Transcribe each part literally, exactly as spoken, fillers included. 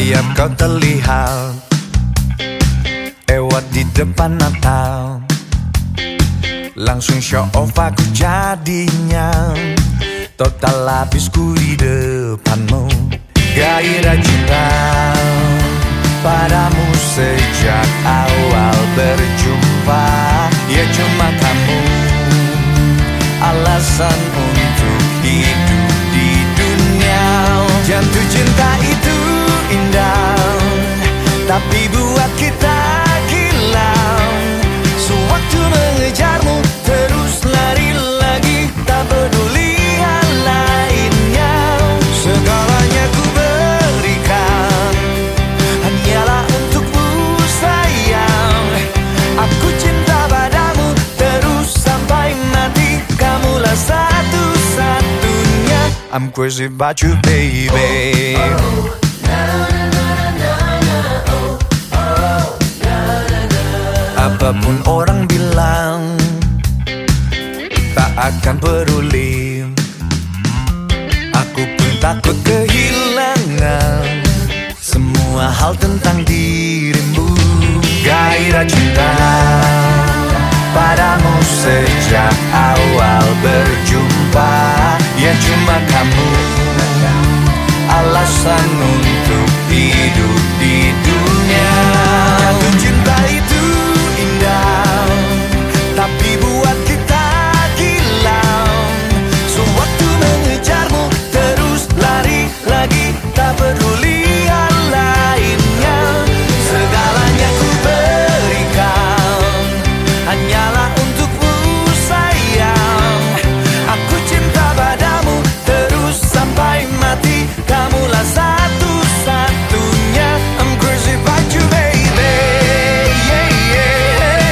Setiap kau terlihat lewat di depan Natal, langsung show off aku jadinya. Total habisku di depanmu. Gairah cinta padamu sejak awal berjumpa. Ya cuma kamu alasan untuk hidup di dunia. Jatuh cinta itu indah, tapi buat kita gila. Sewaktu mengejarmu terus lari lagi, tak peduli hal lainnya. Segalanya ku berikan hanyalah untukmu sayang. Aku cinta padamu terus sampai mati. Kamulah satu-satunya. I'm crazy about you, baby. Apapun orang bilang, tak akan peduli. Aku pun takut kehilangan semua hal tentang dirimu. Gairah cinta padamu sejak awal berjumpa. Ya cuma kamu alasan untuk hidup di dunia. Jatuh cinta itu indah, tapi buat kita gila. Sewaktu mengejarmu terus lari lagi, tak peduli hal lainnya. Segalanya ku berikan hanyalah untukmu sayang. Aku cinta padamu terus sampai mati. Kamulah satu-satunya. I'm crazy about you, baby. Yeah, yeah.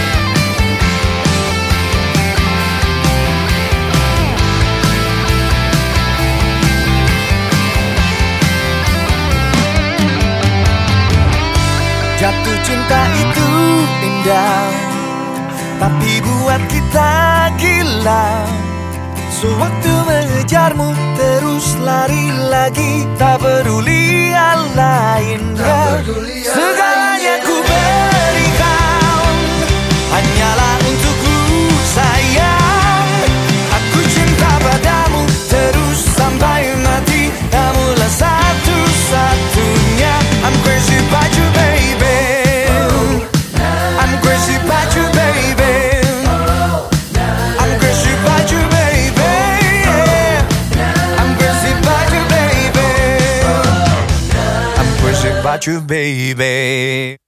Jatuh cinta itu indah, tapi buat kita gila. Sewaktu mengejarmu terus lari lagi, tak peduli hal lainnya. Segalanya ku berikan hanyalah untukku sayang. Aku cinta padamu terus sampai mati. Kamulah satu-satunya. I'm crazy about you, baby. I'm crazy about you, baby. I'm crazy about you, baby. I'm crazy about you, baby. I'm crazy about you, baby.